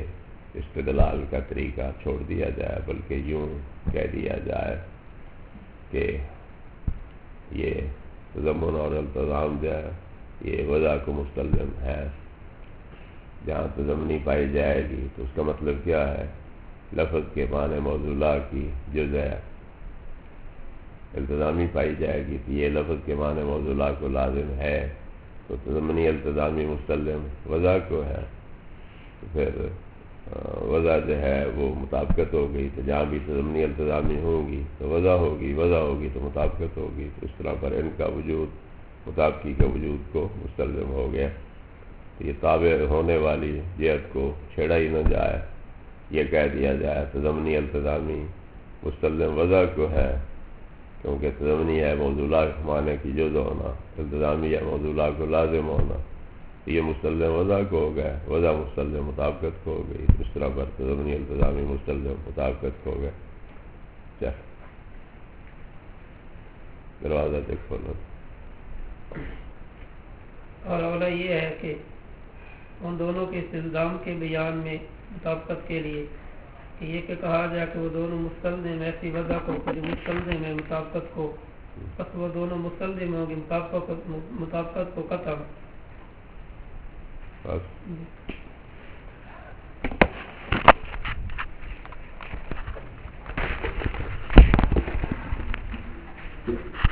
استدلال کا طریقہ چھوڑ دیا جائے، بلکہ یوں کہہ دیا جائے کہ یہ تضمن اور التزام جو ہے یہ وضع کو مستلزم ہے۔ جہاں تضمنی پائی جائے گی تو اس کا مطلب کیا ہے؟ لفظ کے معنی موضوع کی جز ہے، التزامی پائی جائے گی تو یہ لفظ کے معنی موضوع کو لازم ہے، تو تضمنی التزامی مستلزم وضع کو ہے، تو پھر وضع جو ہے وہ مطابقت ہو گئی، تو جہاں بھی تضمنی التزامی ہوگی تو وضع ہوگی، وضع ہوگی تو مطابقت ہوگی، تو اس طرح پر ان کا وجود مطابقی کے وجود کو مستلزم ہو گیا۔ تو یہ تابع ہونے والی جہت کو چھیڑا ہی نہ جائے، یہ کہہ دیا جائے تضمنی التزامی مستلزم وضع کو ہے، کیونکہ تضمنی ہے موضوع معنی کی جز ہونا، التزامی ہے موضوع کو لازم ہونا، یہ مستلزم وضع کو ہو گیا، وضع مستلزم مطابقت کو ہو گئی، اس طرح پر تضمنی التزامی مستلزم مطابقت کو ہو گیا۔ چل دروازہ دیکھ کھولو۔ اور اولا یہ ہے کہ ان دونوں کے استلزام کے بیان میں مطابقت کے لیے کہ یہ کہ کہا جائے کہ وہ دونوں مستلزم ایسی وضع کو جو مستلزم ہے مطابقت کو، بس وہ دونوں مستلزم ہوگی مطابقت کو قطع بس